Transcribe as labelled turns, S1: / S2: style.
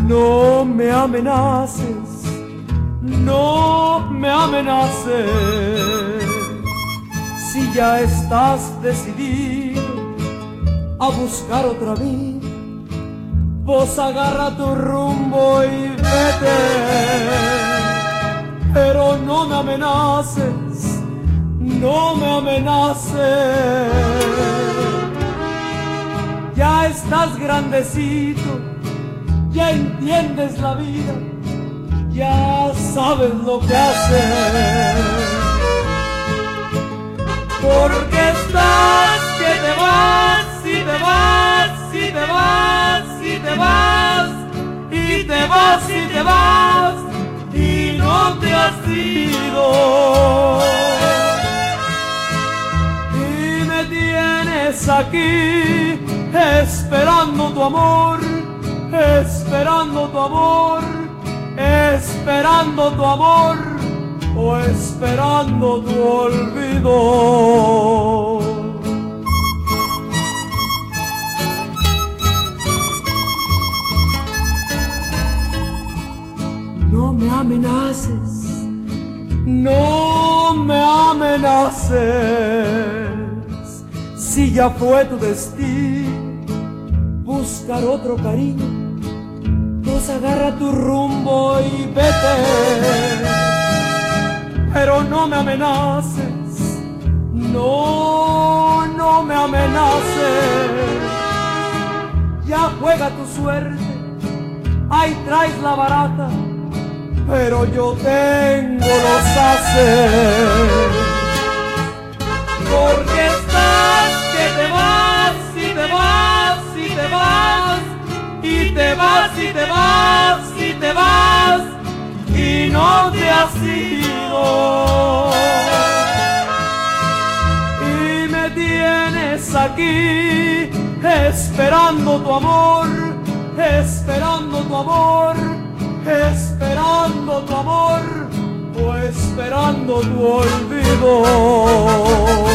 S1: No me amenaces, no me amenaces. Si ya estás decidido a buscar otra vida, vos agarra tu rumbo y vete. Pero no me amenaces, no me amenaces. Ya estás grandecito, ya entiendes la vida, ya sabes lo que hacer. Porque estás que te vas, y te vas, y te vas, y te vas, y te vas, y te vas, y no te has ido. Y me tienes aquí esperando tu amor, esperando tu amor, esperando tu amor, o esperando tu olvido. No me amenaces, no me amenaces. Si ya fue tu destino buscar otro cariño, pues agarra tu rumbo y vete. Pero no me amenaces, no, no me amenaces. Ya juega tu suerte, ahí traes la barata, pero yo tengo los haces. Porque estás que te vas, y te vas, y te vas, y te vas, y te vas, y te vas, y no te has ido. Y me tienes aquí esperando tu amor, esperando tu amor, esperando tu amor, o esperando tu olvido.